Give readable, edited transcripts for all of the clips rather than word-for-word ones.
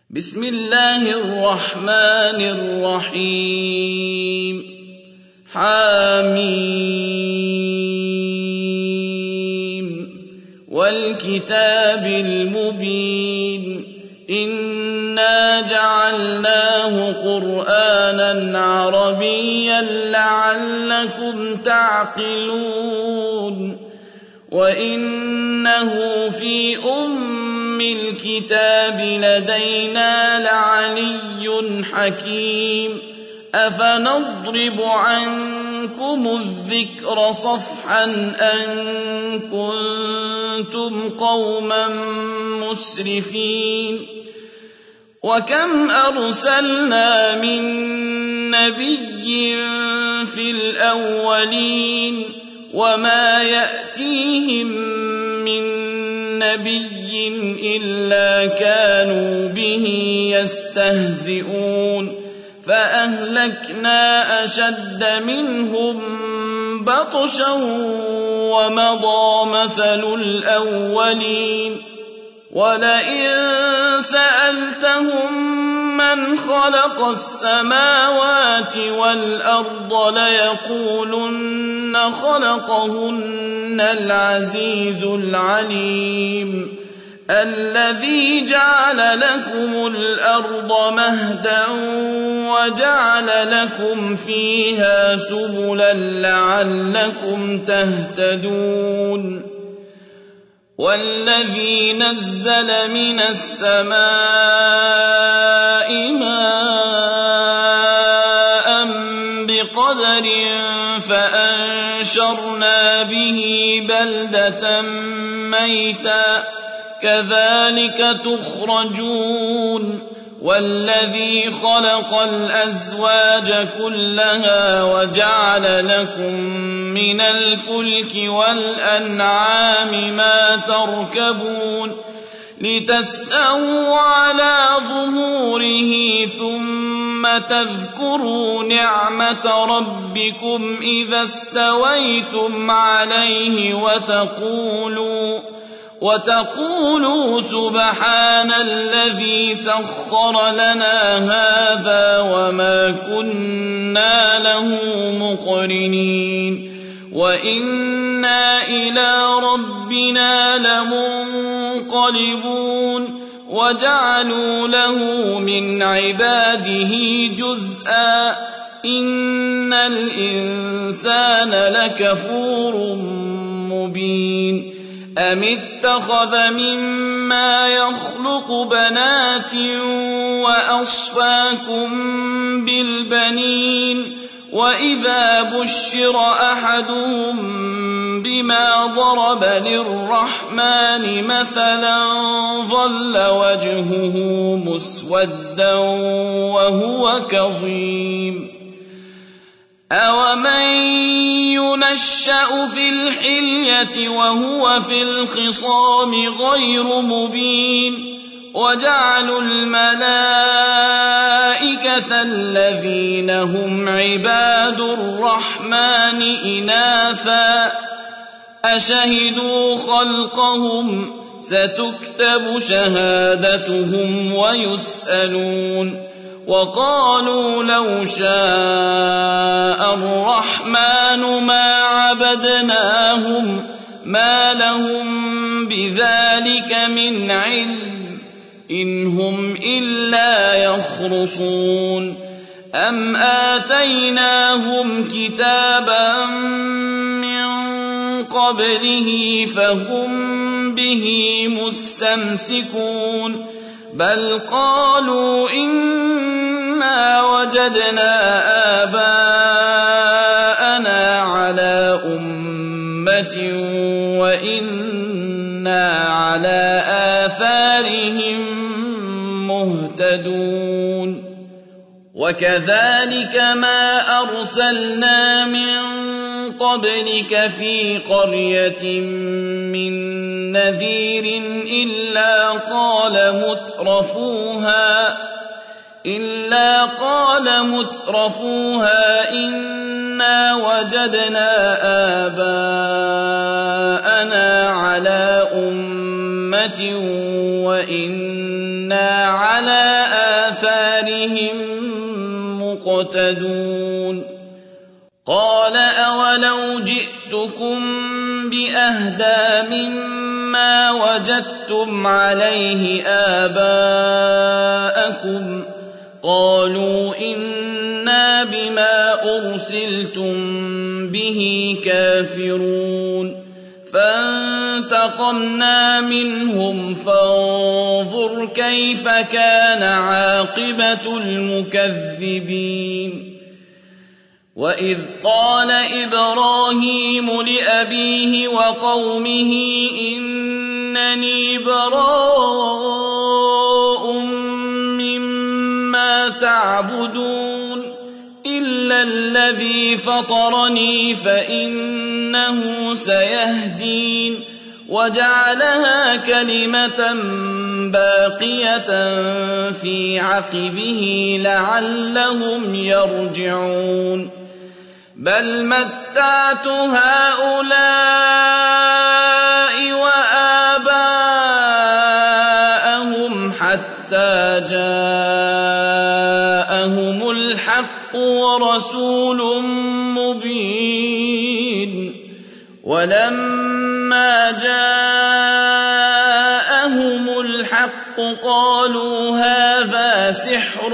بسم الله الرحمن الرحيم حميم والكتاب المبين إنا جعلناه قرآنا عربيا لعلكم تعقلون وإنه في الكتاب لدينا لعلي حكيم أفنضرب عنكم الذكر صفحا أن كنتم قوما مسرفين وكم أرسلنا من نبي في الأولين وما يأتيهم من نبي إلا كانوا به يستهزئون فأهلكنا أشد منهم بطشا ومضى مثل الأولين ولئن سألتهم من خلق السماوات والأرض ليقولن خلقهن العزيز العليم الذي جعل لكم الأرض مهدا وجعل لكم فيها سبلا لعلكم تهتدون والذي نزل من السماء ماء بقدر فأنشرنا به بلدة ميتا كذلك تخرجون والذي خلق الأزواج كلها وجعل لكم من الفلك والأنعام ما تركبون لتستووا على ظهوره ثم تذكروا نعمة ربكم إذا استويتم عليه وتقولوا سبحان الذي سخر لنا هذا وما كنا له مقرنين وإنا إلى ربنا لمنقلبون وجعلوا له من عباده جزءا إن الإنسان لكفور مبين أم اتخذ مما يخلق بنات وأصفاكم بالبنين وإذا بشر أحدهم بما ضرب للرحمن مثلا ظل وجهه مسودا وهو كظيم أومن ينشأ في الحلية وهو في الخصام غير مبين وجعلوا الملائكة الذين هم عباد الرحمن إناثا أشهدوا خلقهم ستكتب شهادتهم ويسألون وقالوا لو شاء الرحمن ما عبدناهم ما لهم بذلك من علم إن هم إلا يخرصون أم آتيناهم كتابا من قبله فهم به مستمسكون بل قالوا إنا وجدنا آباءنا على أمة وإنا على آثارهم مهتدون وكذلك ما أرسلنا من قبلك في قرية من نذير إلا قال مترفوها إنا وجدنا آباءنا على أمة وإنا على على آثارهم مقتدون قال أولو جئتكم بأهدى مما وجدتم عليه آباءكم قالوا إنا بما أرسلتم به كافرون فانتقمنا منهم فانظر كيف كان عاقبة المكذبين وإذ قال إبراهيم لأبيه وقومه إنني براء مما تعبدون إلا الذي فطرني فإنه سيهدين وجعلها كلمة باقية في عقبه لعلهم يرجعون بل متعت هؤلاء وآباءهم حتى جاءهم الحق ورسول مبين ولما جاءهم الحق قالوا هذا سحر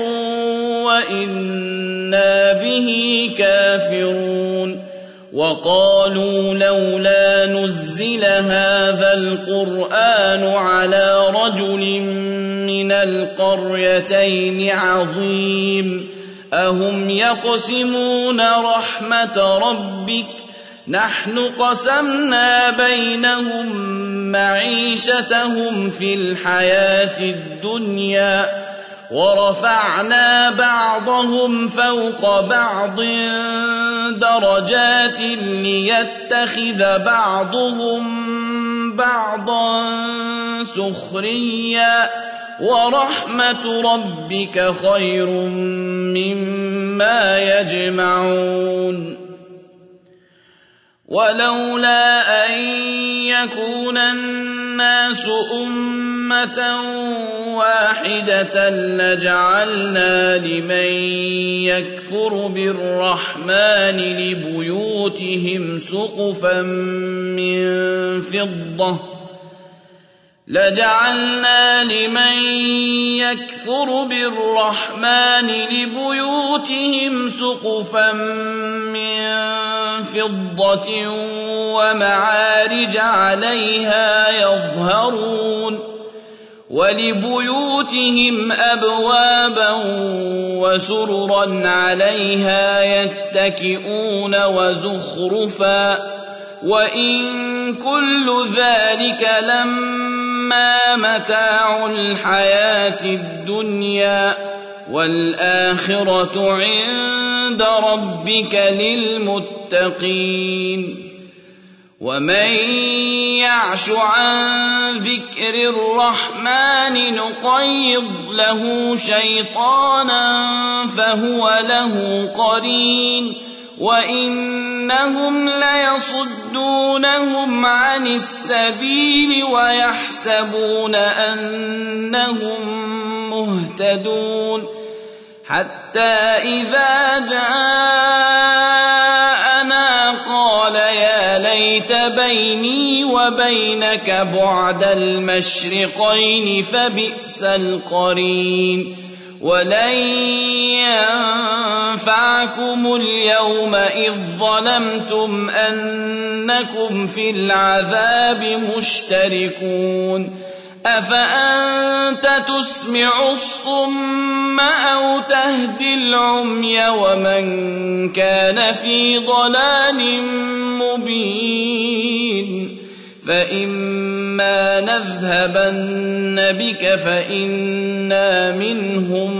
وإنا به كافرون وقالوا لولا نزل هذا القرآن على رجل من القريتين عظيم أهم يقسمون رحمة ربك نحن قسمنا بينهم معيشتهم في الحياة الدنيا ورفعنا بعضهم فوق بعض درجات ليتخذ بعضهم بعضا سخريا ورحمة ربك خير مما يجمعون ولولا أن يكون الناس أمة واحدة لجعلنا لمن يكفر بالرحمن لبيوتهم سقفا من فضة ومعارج عليها يظهرون ولبيوتهم أبوابا وسررا عليها يتكئون وزخرفا وإن كل ذلك لما متاع الحياة الدنيا والآخرة عند ربك للمتقين ومن يعش عن ذكر الرحمن نقيض له شيطانا فهو له قرين وإنهم ليصدونهم عن السبيل ويحسبون أنهم مهتدون حتى إذا جاءنا قال يا ليت بيني وبينك بعد المشرقين فبئس القرين ولن ينفعكم اليوم إذ ظلمتم أنكم في العذاب مشتركون أفأنت تسمع الصم أو تهدي العمي ومن كان في ضلال مبين فإما نذهبن بك فإنا منهم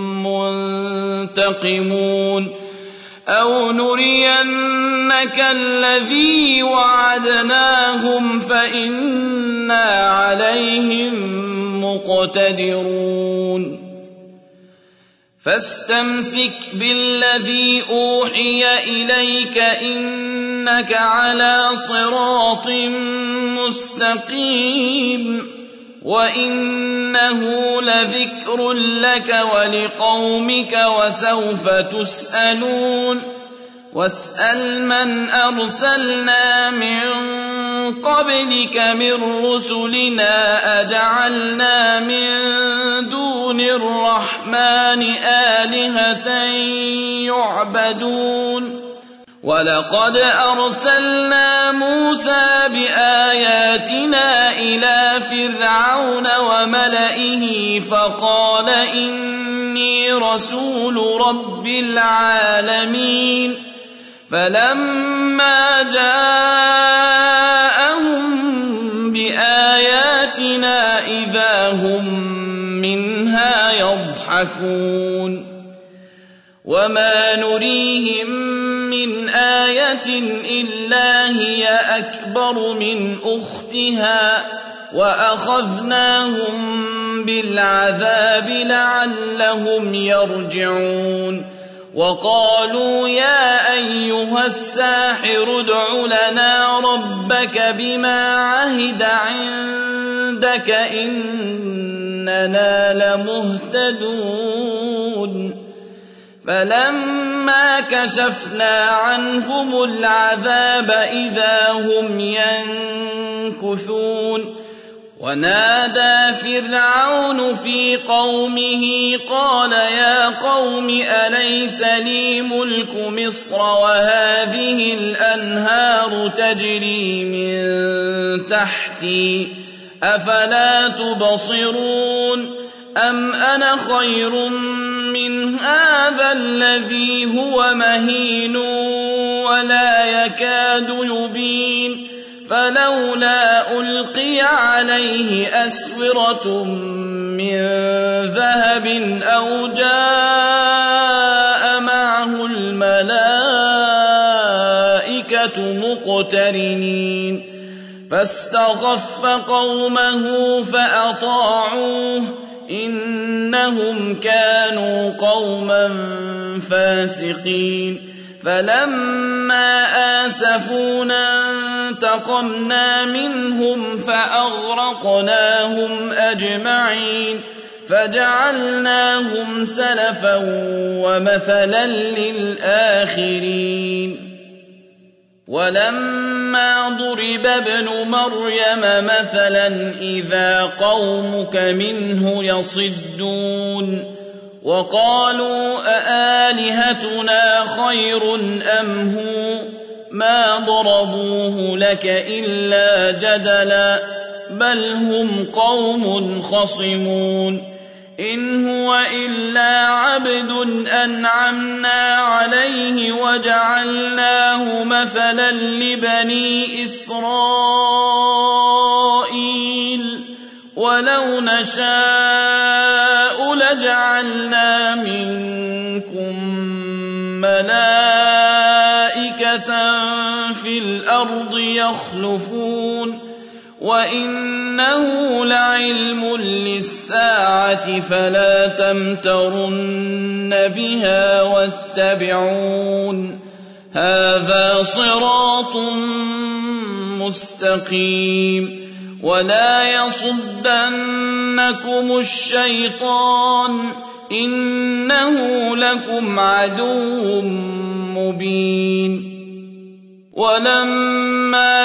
منتقمون أو نرينك الذي وعدناهم فإنا عليهم مقتدرون فاستمسك بالذي أوحي إليك إنك على صراط مستقيم وإنه لذكر لك ولقومك وسوف تسألون واسأل من أرسلنا من قبلك من رسلنا أجعلنا من دون الرحمن آلهة يعبدون ولقد أرسلنا موسى بآياتنا إلى فرعون وملئه فقال إني رسول رب العالمين فلما جاءهم بآياتنا إذا هم منها يضحكون وما نريهم من آية إلا هي أكبر من أختها وأخذناهم بالعذاب لعلهم يرجعون وقالوا يا أيها الساحر ادع لنا ربك بما عهد عندك إننا لمهتدون فلما كشفنا عنهم العذاب إذا هم ينكثون ونادى فرعون في قومه قال يا قوم أليس لي ملك مصر وهذه الأنهار تجري من تحتي أفلا تبصرون أم أنا خير من هذا الذي هو مهين ولا يكاد يبين فلولا ألقي عليه أسورة من ذهب أو جاء معه الملائكة مقترنين فاستخف قومه فأطاعوه إنهم كانوا قوما فاسقين فلما آسفونا انتقمنا منهم فأغرقناهم أجمعين فجعلناهم سلفا ومثلا للآخرين ولما ضرب ابن مريم مثلا إذا قومك منه يصدون وقالوا أآلهتنا خير أم هو ما ضربوه لك إلا جدلا بل هم قوم خصمون إن هو إلا عبد أنعمنا عليه وجعلناه مثلا لبني إسرائيل ولو نشاء لجعلنا منكم ملائكة في الأرض يخلفون وإنه لعلم للساعة فلا تمترن بها واتبعون هذا صراط مستقيم ولا يصدنكم الشيطان إنه لكم عدو مبين ولما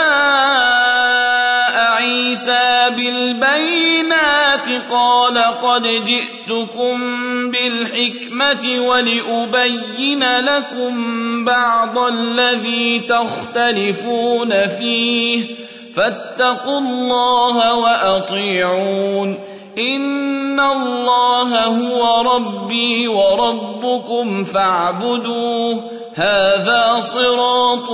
جاء عيسى بالبينات قال قد جئتكم بالحكمة ولأبين لكم بعض الذي تختلفون فيه فاتقوا الله وأطيعون إن الله هو ربي وربكم فاعبدوه هذا صراط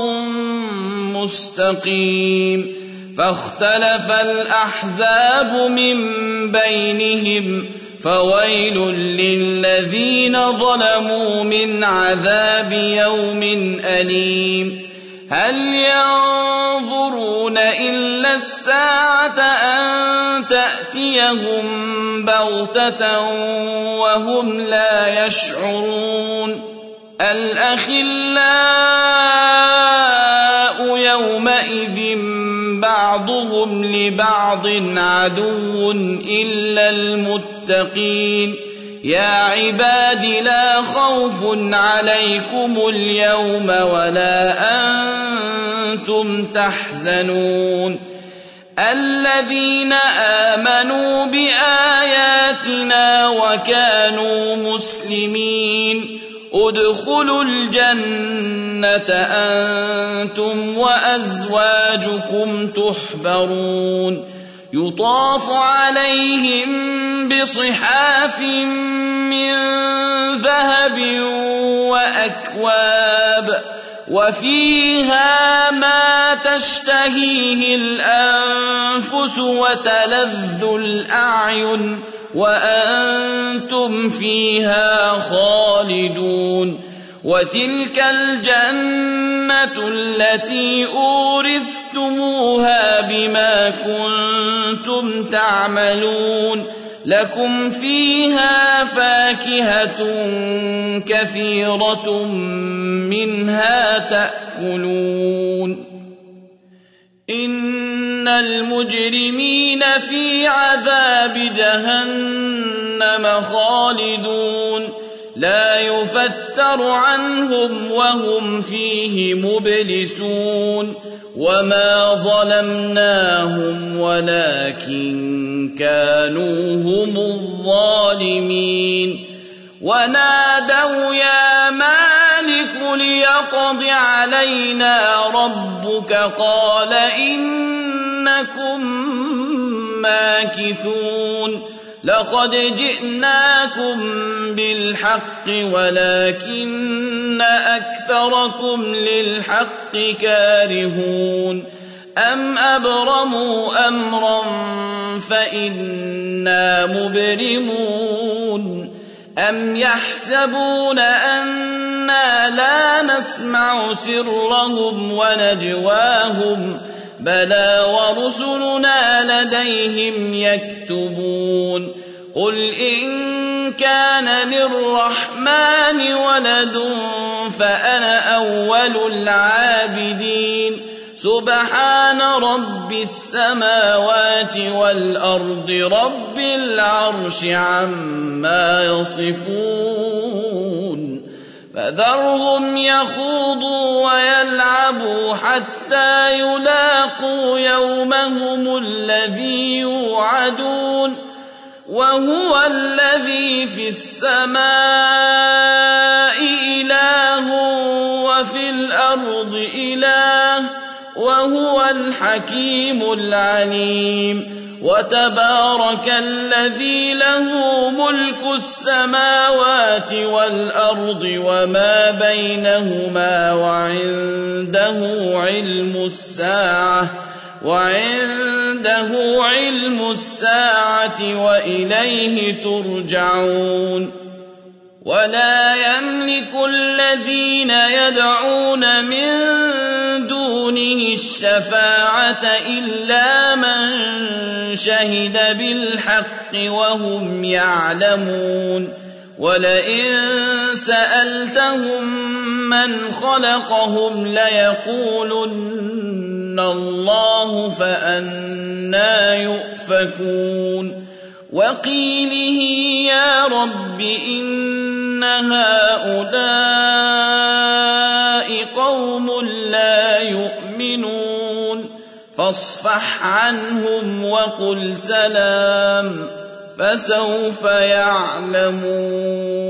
مستقيم فاختلف الأحزاب من بينهم فويل للذين ظلموا من عذاب يوم أليم هل ينظرون إلا الساعة أن تأتيهم بغتة وهم لا يشعرون الأخلاء يومئذ بعضهم لبعض عدو إلا المتقين يا عباد لا خوف عليكم اليوم ولا أنتم تحزنون الذين آمنوا بآياتنا وكانوا مسلمين ادخلوا الجنة أنتم وأزواجكم تحبرون يطاف عليهم بصحاف من ذهب وأكواب وفيها ما تشتهيه الأنفس وتلذ الأعين وأنتم فيها خالدون وتلك الجنة التي أورثتموها بما كنتم تعملون لكم فيها فاكهة كثيرة منها تأكلون إن المجرمين في عذاب جهنم خالدون لا يفتر عنهم وهم فيه مبلسون وما ظلمناهم ولكن كانوا هم الظالمين ونادوا يا مالك ليقض علينا ربك قال إنكم ماكثون لقد جئناكم بالحق ولكن أكثركم للحق كارهون أم أبرموا أمرا فإنا مبرمون أم يحسبون أنا لا نسمع سرهم ونجواهم بلى ورسلنا لديهم يكتبون قل إن كان للرحمن ولد فأنا أول العابدين سبحان رب السماوات والأرض رب العرش عما يصفون فذرهم يخوضوا ويلعبوا حتى يلاقوا يومهم الذي يوعدون وهو الذي في السماء إله وفي الأرض إله وهو الحكيم العليم وتبارك الذي له ملك السماوات والأرض وما بينهما وعنده علم الساعة وإليه ترجعون ولا يملك الذين يدعون من دونه الشفاعة إلا من شهد بالحق وهم يعلمون ولئن سألتهم من خلقهم ليقولن الله فأنى يؤفكون وقيله يا رب إن هؤلاء قوم لا يؤمنون فاصفح عنهم وقل سلام فسوف يعلمون